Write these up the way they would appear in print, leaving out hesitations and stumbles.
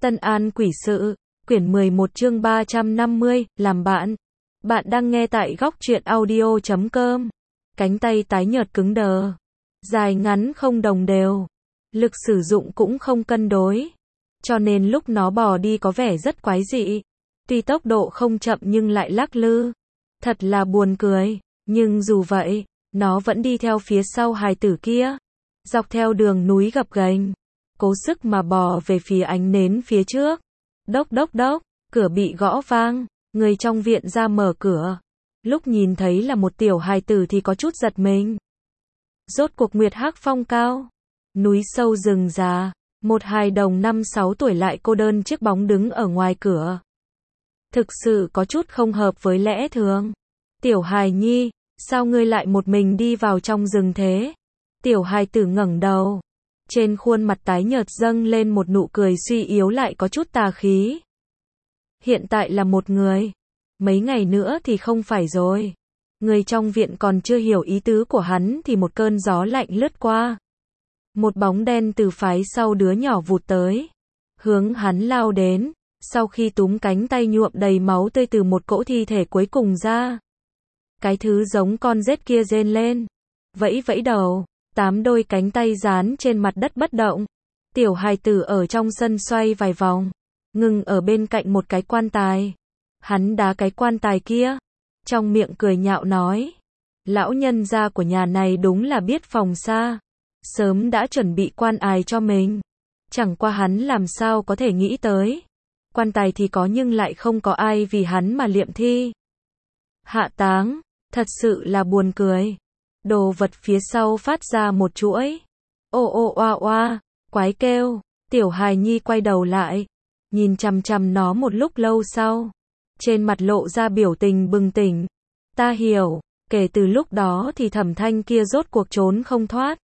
Tân An Quỷ Sự, quyển 11 chương 350, làm bạn. Bạn đang nghe tại góc truyện audio.com. Cánh tay tái nhợt cứng đờ. Dài ngắn không đồng đều. Lực sử dụng cũng không cân đối. Cho nên lúc nó bò đi có vẻ rất quái dị. Tuy tốc độ không chậm nhưng lại lắc lư. Thật là buồn cười. Nhưng dù vậy, nó vẫn đi theo phía sau hài tử kia. Dọc theo đường núi gập ghềnh. Cố sức mà bò về phía ánh nến phía trước. Đốc đốc đốc, cửa bị gõ vang, người trong viện ra mở cửa. Lúc nhìn thấy là một tiểu hài tử thì có chút giật mình. Rốt cuộc Nguyệt Hắc Phong cao, núi sâu rừng già, một hài đồng 5-6 tuổi lại cô đơn chiếc bóng đứng ở ngoài cửa. Thực sự có chút không hợp với lẽ thường. Tiểu hài nhi, sao ngươi lại một mình đi vào trong rừng thế? Tiểu hài tử ngẩng đầu. Trên khuôn mặt tái nhợt dâng lên một nụ cười suy yếu lại có chút tà khí. Hiện tại là một người. Mấy ngày nữa thì không phải rồi. Người trong viện còn chưa hiểu ý tứ của hắn thì một cơn gió lạnh lướt qua. Một bóng đen từ phái sau đứa nhỏ vụt tới. Hướng hắn lao đến. Sau khi túm cánh tay nhuộm đầy máu tươi từ một cỗ thi thể cuối cùng ra. Cái thứ giống con rết kia rên lên. Vẫy vẫy đầu. 8 đôi cánh tay dán trên mặt đất bất động. Tiểu hài tử ở trong sân xoay vài vòng. Ngừng ở bên cạnh một cái quan tài. Hắn đá cái quan tài kia. Trong miệng cười nhạo nói. Lão nhân gia của nhà này đúng là biết phòng xa. Sớm đã chuẩn bị quan tài cho mình. Chẳng qua hắn làm sao có thể nghĩ tới. Quan tài thì có nhưng lại không có ai vì hắn mà liệm thi. Hạ táng. Thật sự là buồn cười. Đồ vật phía sau phát ra một chuỗi. Ô ô oa oa, quái kêu. Tiểu hài nhi quay đầu lại. Nhìn chằm chằm nó một lúc lâu sau. Trên mặt lộ ra biểu tình bừng tỉnh. Ta hiểu. Kể từ lúc đó thì Thẩm Thanh kia rốt cuộc trốn không thoát.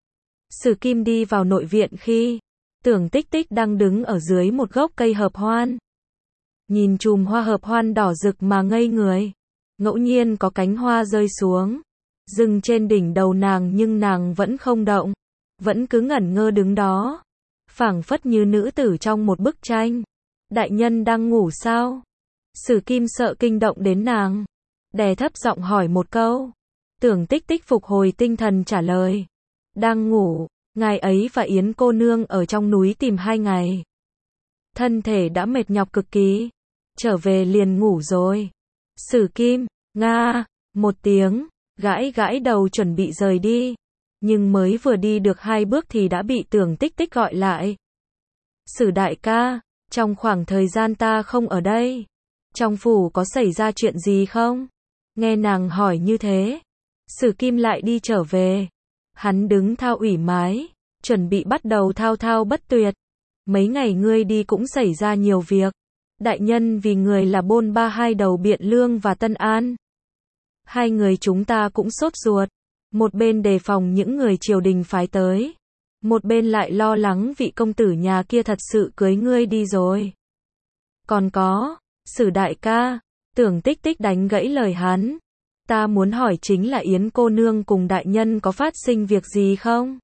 Sử Kim đi vào nội viện khi Tưởng Tích Tích đang đứng ở dưới một gốc cây hợp hoan. Nhìn chùm hoa hợp hoan đỏ rực mà ngây người. Ngẫu nhiên có cánh hoa rơi xuống. Dừng trên đỉnh đầu nàng nhưng nàng vẫn không động. Vẫn cứ ngẩn ngơ đứng đó. Phảng phất như nữ tử trong một bức tranh. Đại nhân đang ngủ sao? Sử Kim sợ kinh động đến nàng. Đè thấp giọng hỏi một câu. Tưởng Tích Tích phục hồi tinh thần trả lời. Đang ngủ, ngài ấy và Yến cô nương ở trong núi tìm 2 ngày. Thân thể đã mệt nhọc cực kỳ. Trở về liền ngủ rồi. Sử Kim, nga, một tiếng. Gãi gãi đầu chuẩn bị rời đi. Nhưng mới vừa đi được 2 bước thì đã bị Tưởng Tích Tích gọi lại. Sử đại ca, trong khoảng thời gian ta không ở đây. Trong phủ có xảy ra chuyện gì không? Nghe nàng hỏi như thế. Sử Kim lại đi trở về. Hắn đứng thao ủy mái. Chuẩn bị bắt đầu thao thao bất tuyệt. Mấy ngày ngươi đi cũng xảy ra nhiều việc. Đại nhân vì người là bôn ba hai đầu Biện Lương và Tân An. 2 người chúng ta cũng sốt ruột. Một bên đề phòng những người triều đình phái tới. Một bên lại lo lắng vị công tử nhà kia thật sự cưới ngươi đi rồi. Còn có, Sử đại ca, Tưởng Tích Tích đánh gãy lời hắn. Ta muốn hỏi chính là Yến cô nương cùng đại nhân có phát sinh việc gì không?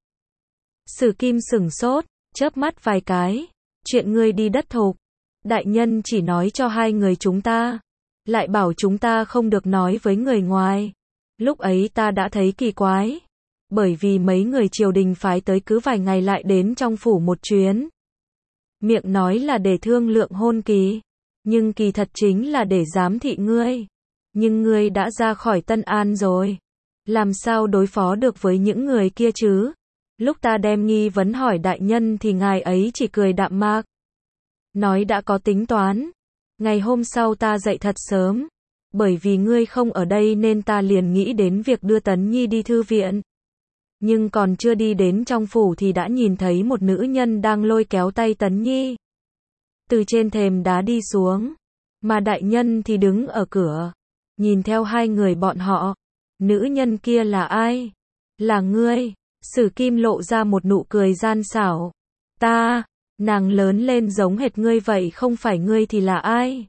Sử Kim sửng sốt, chớp mắt vài cái. Chuyện ngươi đi đất thục. Đại nhân chỉ nói cho 2 người chúng ta. Lại bảo chúng ta không được nói với người ngoài. Lúc ấy ta đã thấy kỳ quái. Bởi vì mấy người triều đình phái tới cứ vài ngày lại đến trong phủ một chuyến. Miệng nói là để thương lượng hôn kỳ. Nhưng kỳ thật chính là để giám thị ngươi. Nhưng ngươi đã ra khỏi Tân An rồi. Làm sao đối phó được với những người kia chứ? Lúc ta đem nghi vấn hỏi đại nhân thì ngài ấy chỉ cười đạm mạc. Nói đã có tính toán. Ngày hôm sau ta dậy thật sớm. Bởi vì ngươi không ở đây nên ta liền nghĩ đến việc đưa Tấn Nhi đi thư viện. Nhưng còn chưa đi đến trong phủ thì đã nhìn thấy một nữ nhân đang lôi kéo tay Tấn Nhi. Từ trên thềm đá đi xuống. Mà đại nhân thì đứng ở cửa. Nhìn theo 2 người bọn họ. Nữ nhân kia là ai? Là ngươi. Sử Kim lộ ra một nụ cười gian xảo. Ta, nàng lớn lên giống hệt ngươi vậy không phải ngươi thì là ai?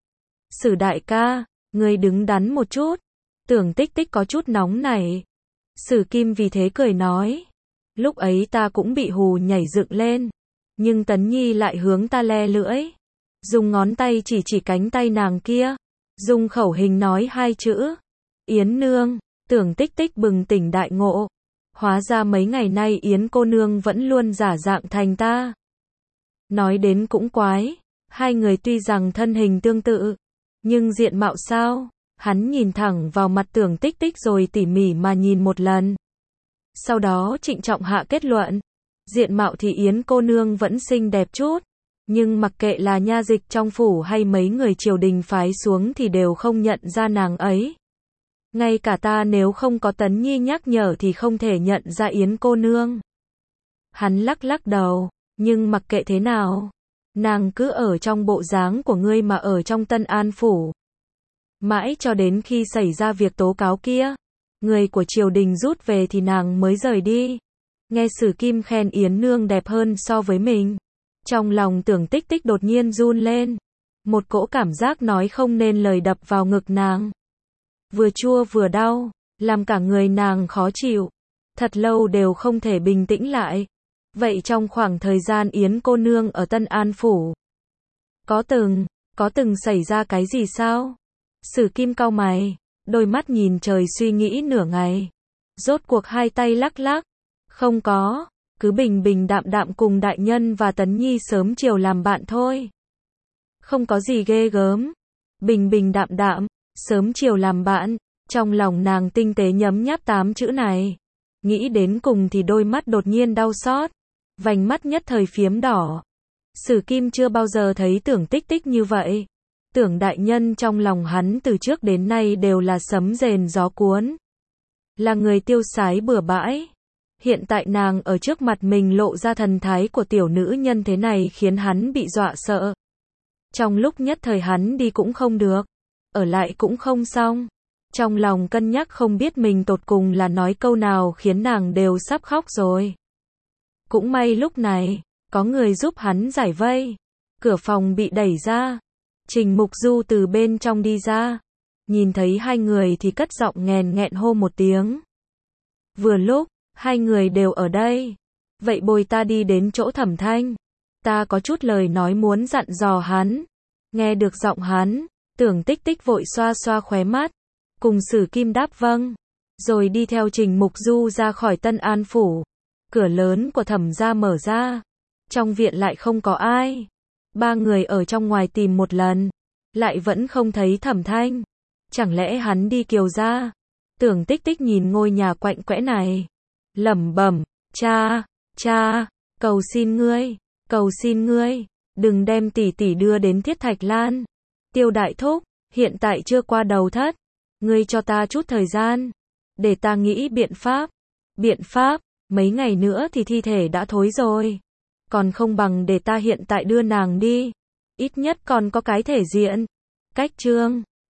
Sử đại ca, ngươi đứng đắn một chút. Tưởng Tích Tích có chút nóng nảy. Sử Kim vì thế cười nói. Lúc ấy ta cũng bị hù nhảy dựng lên. Nhưng Tấn Nhi lại hướng ta le lưỡi, dùng ngón tay chỉ chỉ cánh tay nàng kia, dùng khẩu hình nói hai chữ, Yến nương. Tưởng Tích Tích bừng tỉnh đại ngộ, hóa ra mấy ngày nay Yến cô nương vẫn luôn giả dạng thành ta. Nói đến cũng quái, hai người tuy rằng thân hình tương tự, nhưng diện mạo sao? Hắn nhìn thẳng vào mặt Tưởng Tích Tích rồi tỉ mỉ mà nhìn một lần. Sau đó trịnh trọng hạ kết luận, diện mạo thì Yến cô nương vẫn xinh đẹp chút, nhưng mặc kệ là nha dịch trong phủ hay mấy người triều đình phái xuống thì đều không nhận ra nàng ấy. Ngay cả ta nếu không có Tấn Nhi nhắc nhở thì không thể nhận ra Yến cô nương. Hắn lắc lắc đầu, nhưng mặc kệ thế nào, nàng cứ ở trong bộ dáng của ngươi mà ở trong Tân An phủ. Mãi cho đến khi xảy ra việc tố cáo kia, người của triều đình rút về thì nàng mới rời đi. Nghe Sử Kim khen Yến nương đẹp hơn so với mình, trong lòng Tưởng Tích Tích đột nhiên run lên, một cỗ cảm giác nói không nên lời đập vào ngực nàng. Vừa chua vừa đau, làm cả người nàng khó chịu, thật lâu đều không thể bình tĩnh lại. Vậy trong khoảng thời gian Yến cô nương ở Tân An phủ, có từng xảy ra cái gì sao? Sử Kim cau mày, đôi mắt nhìn trời suy nghĩ nửa ngày, rốt cuộc hai tay lắc lắc, không có, cứ bình bình đạm đạm cùng đại nhân và Tấn Nhi sớm chiều làm bạn thôi. Không có gì ghê gớm, bình bình đạm đạm, sớm chiều làm bạn, trong lòng nàng tinh tế nhấm nháp 8 chữ này. Nghĩ đến cùng thì đôi mắt đột nhiên đau xót, vành mắt nhất thời phiếm đỏ. Sử Kim chưa bao giờ thấy Tưởng Tích Tích như vậy. Tưởng đại nhân trong lòng hắn từ trước đến nay đều là sấm rền gió cuốn, là người tiêu sái bừa bãi. Hiện tại nàng ở trước mặt mình lộ ra thần thái của tiểu nữ nhân thế này khiến hắn bị dọa sợ. Trong lúc nhất thời hắn đi cũng không được, ở lại cũng không xong. Trong lòng cân nhắc không biết mình tột cùng là nói câu nào khiến nàng đều sắp khóc rồi. Cũng may lúc này, có người giúp hắn giải vây. Cửa phòng bị đẩy ra. Trình Mục Du từ bên trong đi ra. Nhìn thấy hai người thì cất giọng nghèn nghẹn hô một tiếng. Vừa lúc, hai người đều ở đây. Vậy bồi ta đi đến chỗ Thẩm Thanh. Ta có chút lời nói muốn dặn dò hắn. Nghe được giọng hắn, Tưởng Tích Tích vội xoa xoa khóe mắt. Cùng Sử Kim đáp vâng. Rồi đi theo Trình Mục Du ra khỏi Tân An phủ. Cửa lớn của Thẩm gia mở ra. Trong viện lại không có ai. Ba người ở trong ngoài tìm một lần, lại vẫn không thấy Thẩm Thanh. Chẳng lẽ hắn đi Kiều gia? Tưởng Tích Tích nhìn ngôi nhà quạnh quẽ này, lẩm bẩm, cha, cầu xin ngươi, đừng đem tỷ tỷ đưa đến Thiết Thạch Lan. Tiêu đại thúc, hiện tại chưa qua đầu thất, ngươi cho ta chút thời gian, để ta nghĩ biện pháp, mấy ngày nữa thì thi thể đã thối rồi. Còn không bằng để ta hiện tại đưa nàng đi, ít nhất còn có cái thể diện. Cách chương